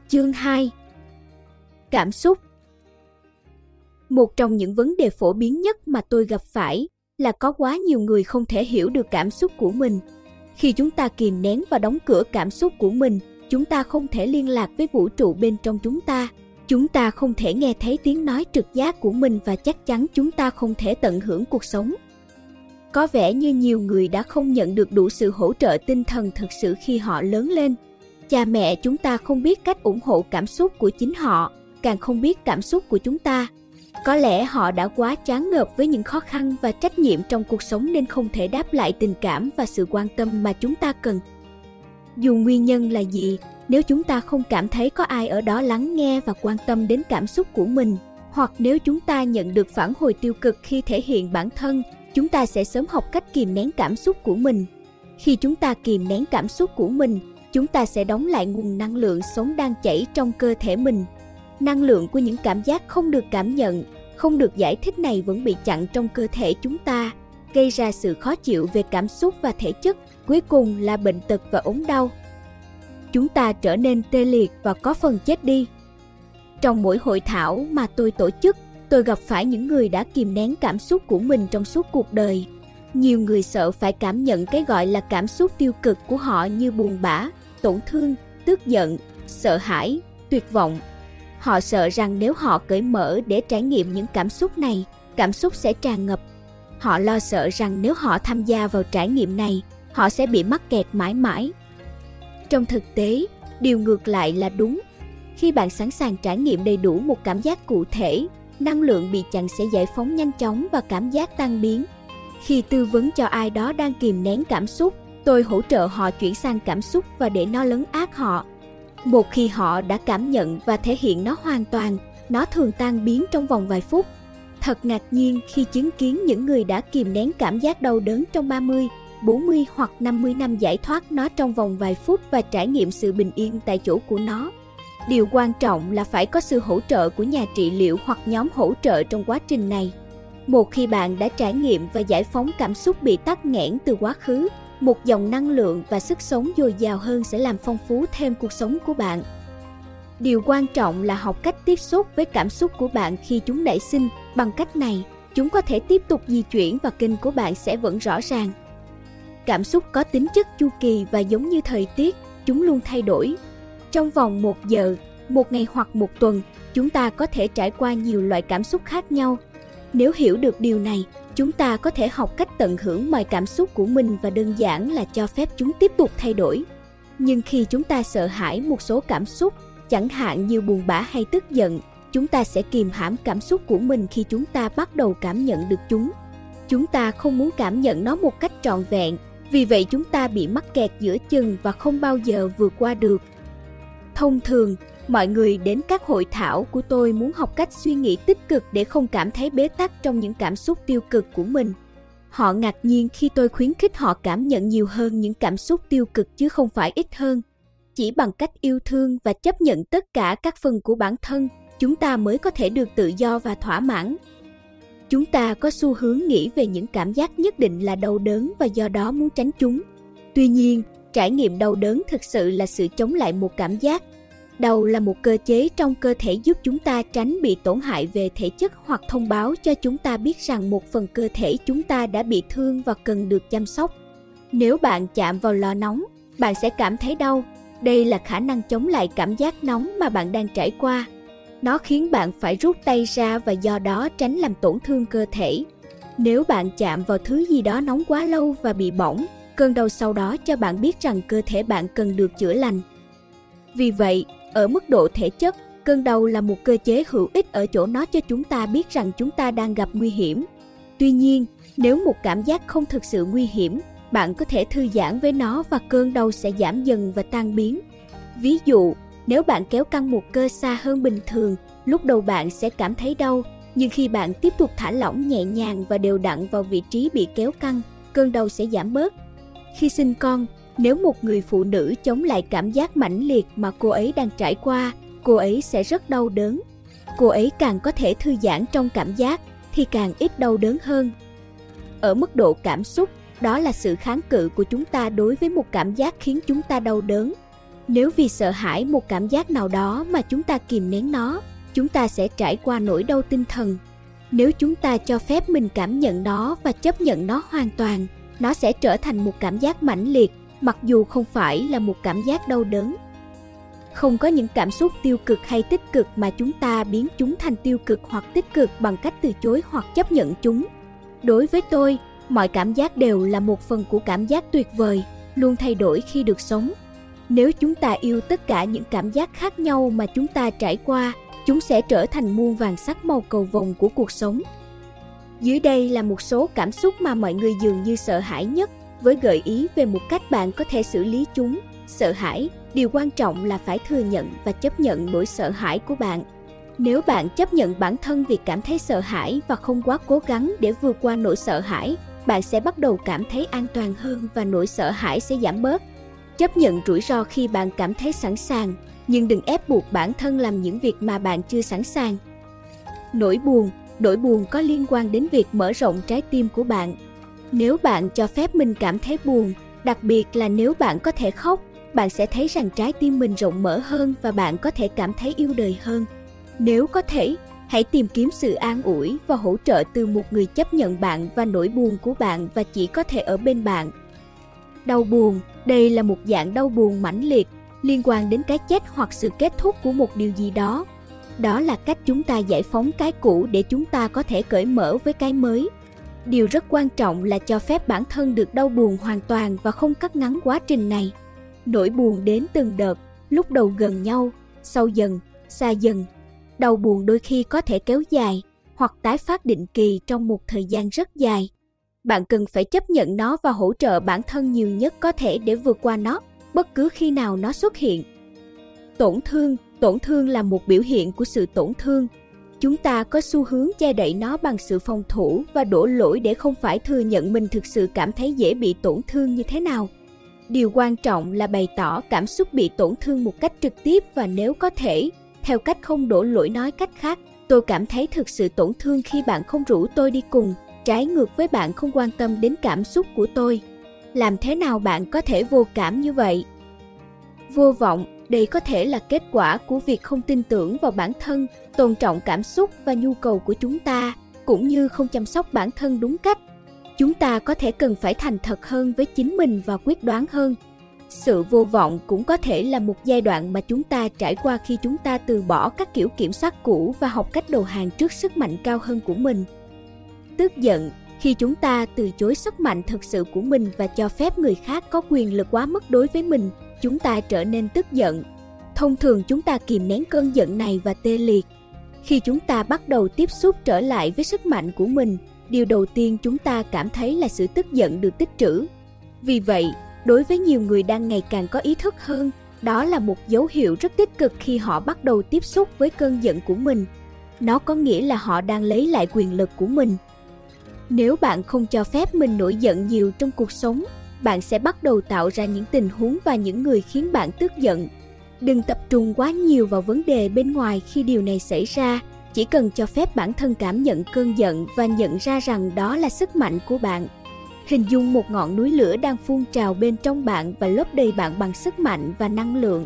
Chương 2. Cảm xúc. Một trong những vấn đề phổ biến nhất mà tôi gặp phải là có quá nhiều người không thể hiểu được cảm xúc của mình. Khi chúng ta kìm nén và đóng cửa cảm xúc của mình, chúng ta không thể liên lạc với vũ trụ bên trong chúng ta. Chúng ta không thể nghe thấy tiếng nói trực giác của mình và chắc chắn chúng ta không thể tận hưởng cuộc sống. Có vẻ như nhiều người đã không nhận được đủ sự hỗ trợ tinh thần thực sự khi họ lớn lên. Cha mẹ chúng ta không biết cách ủng hộ cảm xúc của chính họ, càng không biết cảm xúc của chúng ta. Có lẽ họ đã quá choáng ngợp với những khó khăn và trách nhiệm trong cuộc sống nên không thể đáp lại tình cảm và sự quan tâm mà chúng ta cần. Dù nguyên nhân là gì, nếu chúng ta không cảm thấy có ai ở đó lắng nghe và quan tâm đến cảm xúc của mình, hoặc nếu chúng ta nhận được phản hồi tiêu cực khi thể hiện bản thân, chúng ta sẽ sớm học cách kìm nén cảm xúc của mình. Khi chúng ta kìm nén cảm xúc của mình, chúng ta sẽ đóng lại nguồn năng lượng sống đang chảy trong cơ thể mình. Năng lượng của những cảm giác không được cảm nhận, không được giải thích này vẫn bị chặn trong cơ thể chúng ta, gây ra sự khó chịu về cảm xúc và thể chất, cuối cùng là bệnh tật và ốm đau. Chúng ta trở nên tê liệt và có phần chết đi. Trong mỗi hội thảo mà tôi tổ chức, tôi gặp phải những người đã kìm nén cảm xúc của mình trong suốt cuộc đời. Nhiều người sợ phải cảm nhận cái gọi là cảm xúc tiêu cực của họ như buồn bã, tổn thương, tức giận, sợ hãi, tuyệt vọng. Họ sợ rằng nếu họ cởi mở để trải nghiệm những cảm xúc này, cảm xúc sẽ tràn ngập. Họ lo sợ rằng nếu họ tham gia vào trải nghiệm này, họ sẽ bị mắc kẹt mãi mãi. Trong thực tế, điều ngược lại là đúng. Khi bạn sẵn sàng trải nghiệm đầy đủ một cảm giác cụ thể, năng lượng bị chặn sẽ giải phóng nhanh chóng và cảm giác tan biến. Khi tư vấn cho ai đó đang kìm nén cảm xúc, tôi hỗ trợ họ chuyển sang cảm xúc và để nó lấn át họ. Một khi họ đã cảm nhận và thể hiện nó hoàn toàn, nó thường tan biến trong vòng vài phút. Thật ngạc nhiên khi chứng kiến những người đã kìm nén cảm giác đau đớn trong 30, 40 hoặc 50 năm giải thoát nó trong vòng vài phút và trải nghiệm sự bình yên tại chỗ của nó. Điều quan trọng là phải có sự hỗ trợ của nhà trị liệu hoặc nhóm hỗ trợ trong quá trình này. Một khi bạn đã trải nghiệm và giải phóng cảm xúc bị tắc nghẽn từ quá khứ, một dòng năng lượng và sức sống dồi dào hơn sẽ làm phong phú thêm cuộc sống của bạn. Điều quan trọng là học cách tiếp xúc với cảm xúc của bạn khi chúng nảy sinh. Bằng cách này, chúng có thể tiếp tục di chuyển và kênh của bạn sẽ vẫn rõ ràng. Cảm xúc có tính chất chu kỳ và giống như thời tiết, chúng luôn thay đổi. Trong vòng 1 giờ, 1 ngày hoặc 1 tuần, chúng ta có thể trải qua nhiều loại cảm xúc khác nhau. Nếu hiểu được điều này, chúng ta có thể học cách tận hưởng mọi cảm xúc của mình và đơn giản là cho phép chúng tiếp tục thay đổi. Nhưng khi chúng ta sợ hãi một số cảm xúc, chẳng hạn như buồn bã hay tức giận, chúng ta sẽ kìm hãm cảm xúc của mình khi chúng ta bắt đầu cảm nhận được chúng. Chúng ta không muốn cảm nhận nó một cách trọn vẹn, vì vậy chúng ta bị mắc kẹt giữa chừng và không bao giờ vượt qua được. Thông thường, mọi người đến các hội thảo của tôi muốn học cách suy nghĩ tích cực để không cảm thấy bế tắc trong những cảm xúc tiêu cực của mình. Họ ngạc nhiên khi tôi khuyến khích họ cảm nhận nhiều hơn những cảm xúc tiêu cực chứ không phải ít hơn. Chỉ bằng cách yêu thương và chấp nhận tất cả các phần của bản thân, chúng ta mới có thể được tự do và thỏa mãn. Chúng ta có xu hướng nghĩ về những cảm giác nhất định là đau đớn và do đó muốn tránh chúng. Tuy nhiên, trải nghiệm đau đớn thực sự là sự chống lại một cảm giác. Đau là một cơ chế trong cơ thể giúp chúng ta tránh bị tổn hại về thể chất hoặc thông báo cho chúng ta biết rằng một phần cơ thể chúng ta đã bị thương và cần được chăm sóc. Nếu bạn chạm vào lò nóng, bạn sẽ cảm thấy đau. Đây là khả năng chống lại cảm giác nóng mà bạn đang trải qua. Nó khiến bạn phải rút tay ra và do đó tránh làm tổn thương cơ thể. Nếu bạn chạm vào thứ gì đó nóng quá lâu và bị bỏng, cơn đau sau đó cho bạn biết rằng cơ thể bạn cần được chữa lành. Vì vậy, ở mức độ thể chất, cơn đau là một cơ chế hữu ích ở chỗ nó cho chúng ta biết rằng chúng ta đang gặp nguy hiểm. Tuy nhiên, nếu một cảm giác không thực sự nguy hiểm, bạn có thể thư giãn với nó và cơn đau sẽ giảm dần và tan biến. Ví dụ, nếu bạn kéo căng một cơ xa hơn bình thường, lúc đầu bạn sẽ cảm thấy đau, nhưng khi bạn tiếp tục thả lỏng nhẹ nhàng và đều đặn vào vị trí bị kéo căng, cơn đau sẽ giảm bớt. Khi sinh con, nếu một người phụ nữ chống lại cảm giác mãnh liệt mà cô ấy đang trải qua, cô ấy sẽ rất đau đớn. Cô ấy càng có thể thư giãn trong cảm giác thì càng ít đau đớn hơn. Ở mức độ cảm xúc, đó là sự kháng cự của chúng ta đối với một cảm giác khiến chúng ta đau đớn. Nếu vì sợ hãi một cảm giác nào đó mà chúng ta kìm nén nó, chúng ta sẽ trải qua nỗi đau tinh thần. Nếu chúng ta cho phép mình cảm nhận nó và chấp nhận nó hoàn toàn, nó sẽ trở thành một cảm giác mãnh liệt, mặc dù không phải là một cảm giác đau đớn. Không có những cảm xúc tiêu cực hay tích cực mà chúng ta biến chúng thành tiêu cực hoặc tích cực bằng cách từ chối hoặc chấp nhận chúng. Đối với tôi, mọi cảm giác đều là một phần của cảm giác tuyệt vời, luôn thay đổi khi được sống. Nếu chúng ta yêu tất cả những cảm giác khác nhau mà chúng ta trải qua, chúng sẽ trở thành muôn vàn sắc màu cầu vồng của cuộc sống. Dưới đây là một số cảm xúc mà mọi người dường như sợ hãi nhất, với gợi ý về một cách bạn có thể xử lý chúng. Sợ hãi, điều quan trọng là phải thừa nhận và chấp nhận nỗi sợ hãi của bạn. Nếu bạn chấp nhận bản thân việc cảm thấy sợ hãi và không quá cố gắng để vượt qua nỗi sợ hãi, bạn sẽ bắt đầu cảm thấy an toàn hơn và nỗi sợ hãi sẽ giảm bớt. Chấp nhận rủi ro khi bạn cảm thấy sẵn sàng, nhưng đừng ép buộc bản thân làm những việc mà bạn chưa sẵn sàng. Nỗi buồn có liên quan đến việc mở rộng trái tim của bạn. Nếu bạn cho phép mình cảm thấy buồn, đặc biệt là nếu bạn có thể khóc, bạn sẽ thấy rằng trái tim mình rộng mở hơn và bạn có thể cảm thấy yêu đời hơn. Nếu có thể, hãy tìm kiếm sự an ủi và hỗ trợ từ một người chấp nhận bạn và nỗi buồn của bạn và chỉ có thể ở bên bạn. Đau buồn, đây là một dạng đau buồn mãnh liệt, liên quan đến cái chết hoặc sự kết thúc của một điều gì đó. Đó là cách chúng ta giải phóng cái cũ để chúng ta có thể cởi mở với cái mới. Điều rất quan trọng là cho phép bản thân được đau buồn hoàn toàn và không cắt ngắn quá trình này. Nỗi buồn đến từng đợt, lúc đầu gần nhau, sau dần, xa dần. Đau buồn đôi khi có thể kéo dài hoặc tái phát định kỳ trong một thời gian rất dài. Bạn cần phải chấp nhận nó và hỗ trợ bản thân nhiều nhất có thể để vượt qua nó, bất cứ khi nào nó xuất hiện. Tổn thương là một biểu hiện của sự tổn thương. Chúng ta có xu hướng che đậy nó bằng sự phòng thủ và đổ lỗi để không phải thừa nhận mình thực sự cảm thấy dễ bị tổn thương như thế nào. Điều quan trọng là bày tỏ cảm xúc bị tổn thương một cách trực tiếp và nếu có thể, theo cách không đổ lỗi. Nói cách khác, tôi cảm thấy thực sự tổn thương khi bạn không rủ tôi đi cùng, trái ngược với bạn không quan tâm đến cảm xúc của tôi. Làm thế nào bạn có thể vô cảm như vậy? Vô vọng, đây có thể là kết quả của việc không tin tưởng vào bản thân, tôn trọng cảm xúc và nhu cầu của chúng ta, cũng như không chăm sóc bản thân đúng cách. Chúng ta có thể cần phải thành thật hơn với chính mình và quyết đoán hơn. Sự vô vọng cũng có thể là một giai đoạn mà chúng ta trải qua khi chúng ta từ bỏ các kiểu kiểm soát cũ và học cách đầu hàng trước sức mạnh cao hơn của mình. Tức giận, khi chúng ta từ chối sức mạnh thực sự của mình và cho phép người khác có quyền lực quá mức đối với mình, chúng ta trở nên tức giận. Thông thường chúng ta kìm nén cơn giận này và tê liệt. Khi chúng ta bắt đầu tiếp xúc trở lại với sức mạnh của mình, điều đầu tiên chúng ta cảm thấy là sự tức giận được tích trữ. Vì vậy, đối với nhiều người đang ngày càng có ý thức hơn, đó là một dấu hiệu rất tích cực khi họ bắt đầu tiếp xúc với cơn giận của mình. Nó có nghĩa là họ đang lấy lại quyền lực của mình. Nếu bạn không cho phép mình nổi giận nhiều trong cuộc sống, bạn sẽ bắt đầu tạo ra những tình huống và những người khiến bạn tức giận. Đừng tập trung quá nhiều vào vấn đề bên ngoài khi điều này xảy ra, chỉ cần cho phép bản thân cảm nhận cơn giận và nhận ra rằng đó là sức mạnh của bạn. Hình dung một ngọn núi lửa đang phun trào bên trong bạn và lấp đầy bạn bằng sức mạnh và năng lượng.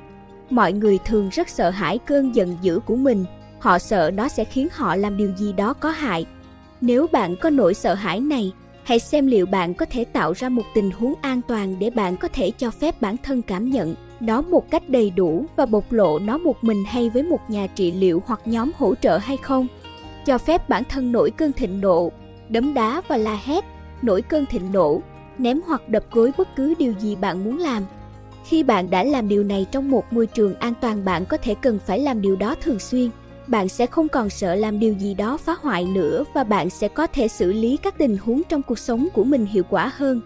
Mọi người thường rất sợ hãi cơn giận dữ của mình, họ sợ nó sẽ khiến họ làm điều gì đó có hại. Nếu bạn có nỗi sợ hãi này, hãy xem liệu bạn có thể tạo ra một tình huống an toàn để bạn có thể cho phép bản thân cảm nhận nó một cách đầy đủ và bộc lộ nó một mình hay với một nhà trị liệu hoặc nhóm hỗ trợ hay không. Cho phép bản thân nổi cơn thịnh nộ, đấm đá và la hét, nổi cơn thịnh nộ, ném hoặc đập gối bất cứ điều gì bạn muốn làm. Khi bạn đã làm điều này trong một môi trường an toàn, bạn có thể cần phải làm điều đó thường xuyên. Bạn sẽ không còn sợ làm điều gì đó phá hoại nữa và bạn sẽ có thể xử lý các tình huống trong cuộc sống của mình hiệu quả hơn.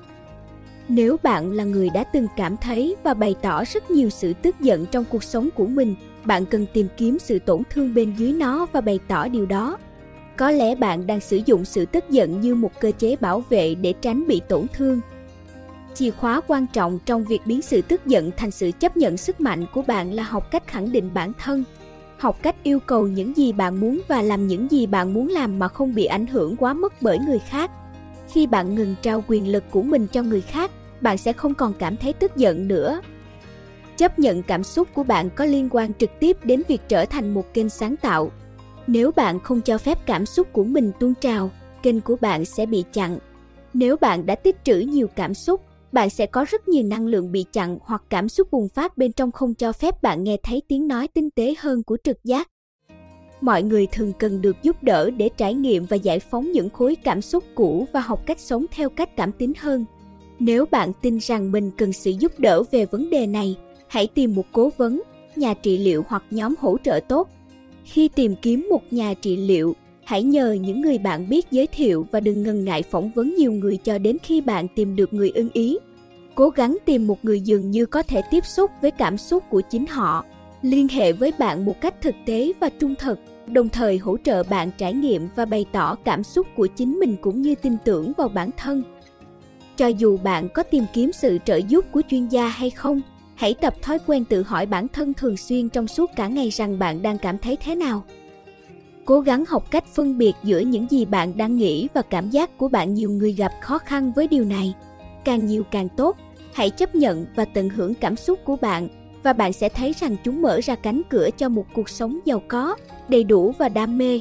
Nếu bạn là người đã từng cảm thấy và bày tỏ rất nhiều sự tức giận trong cuộc sống của mình, bạn cần tìm kiếm sự tổn thương bên dưới nó và bày tỏ điều đó. Có lẽ bạn đang sử dụng sự tức giận như một cơ chế bảo vệ để tránh bị tổn thương. Chìa khóa quan trọng trong việc biến sự tức giận thành sự chấp nhận sức mạnh của bạn là học cách khẳng định bản thân. Học cách yêu cầu những gì bạn muốn và làm những gì bạn muốn làm mà không bị ảnh hưởng quá mức bởi người khác. Khi bạn ngừng trao quyền lực của mình cho người khác, bạn sẽ không còn cảm thấy tức giận nữa. Chấp nhận cảm xúc của bạn có liên quan trực tiếp đến việc trở thành một kênh sáng tạo. Nếu bạn không cho phép cảm xúc của mình tuôn trào, kênh của bạn sẽ bị chặn. Nếu bạn đã tích trữ nhiều cảm xúc, bạn sẽ có rất nhiều năng lượng bị chặn hoặc cảm xúc bùng phát bên trong không cho phép bạn nghe thấy tiếng nói tinh tế hơn của trực giác. Mọi người thường cần được giúp đỡ để trải nghiệm và giải phóng những khối cảm xúc cũ và học cách sống theo cách cảm tính hơn. Nếu bạn tin rằng mình cần sự giúp đỡ về vấn đề này, hãy tìm một cố vấn, nhà trị liệu hoặc nhóm hỗ trợ tốt. Khi tìm kiếm một nhà trị liệu, hãy nhờ những người bạn biết giới thiệu và đừng ngần ngại phỏng vấn nhiều người cho đến khi bạn tìm được người ưng ý. Cố gắng tìm một người dường như có thể tiếp xúc với cảm xúc của chính họ, liên hệ với bạn một cách thực tế và trung thực, đồng thời hỗ trợ bạn trải nghiệm và bày tỏ cảm xúc của chính mình cũng như tin tưởng vào bản thân. Cho dù bạn có tìm kiếm sự trợ giúp của chuyên gia hay không, hãy tập thói quen tự hỏi bản thân thường xuyên trong suốt cả ngày rằng bạn đang cảm thấy thế nào. Cố gắng học cách phân biệt giữa những gì bạn đang nghĩ và cảm giác của bạn. Nhiều người gặp khó khăn với điều này. Càng nhiều càng tốt, hãy chấp nhận và tận hưởng cảm xúc của bạn và bạn sẽ thấy rằng chúng mở ra cánh cửa cho một cuộc sống giàu có, đầy đủ và đam mê.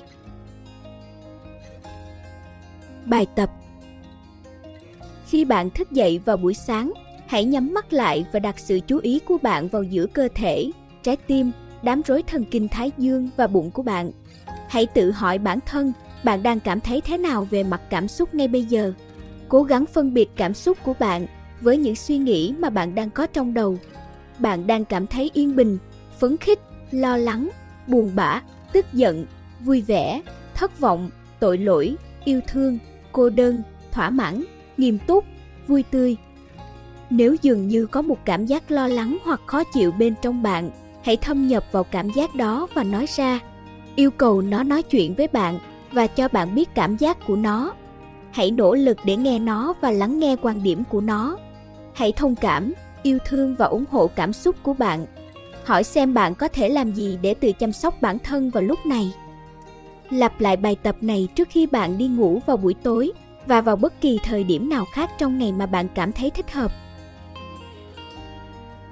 Bài tập. Khi bạn thức dậy vào buổi sáng, hãy nhắm mắt lại và đặt sự chú ý của bạn vào giữa cơ thể, trái tim, đám rối thần kinh thái dương và bụng của bạn. Hãy tự hỏi bản thân, bạn đang cảm thấy thế nào về mặt cảm xúc ngay bây giờ. Cố gắng phân biệt cảm xúc của bạn với những suy nghĩ mà bạn đang có trong đầu. Bạn đang cảm thấy yên bình, phấn khích, lo lắng, buồn bã, tức giận, vui vẻ, thất vọng, tội lỗi, yêu thương, cô đơn, thỏa mãn, nghiêm túc, vui tươi. Nếu dường như có một cảm giác lo lắng hoặc khó chịu bên trong bạn, hãy thâm nhập vào cảm giác đó và nói ra. Yêu cầu nó nói chuyện với bạn và cho bạn biết cảm giác của nó. Hãy nỗ lực để nghe nó và lắng nghe quan điểm của nó. Hãy thông cảm, yêu thương và ủng hộ cảm xúc của bạn. Hỏi xem bạn có thể làm gì để tự chăm sóc bản thân vào lúc này. Lặp lại bài tập này trước khi bạn đi ngủ vào buổi tối và vào bất kỳ thời điểm nào khác trong ngày mà bạn cảm thấy thích hợp.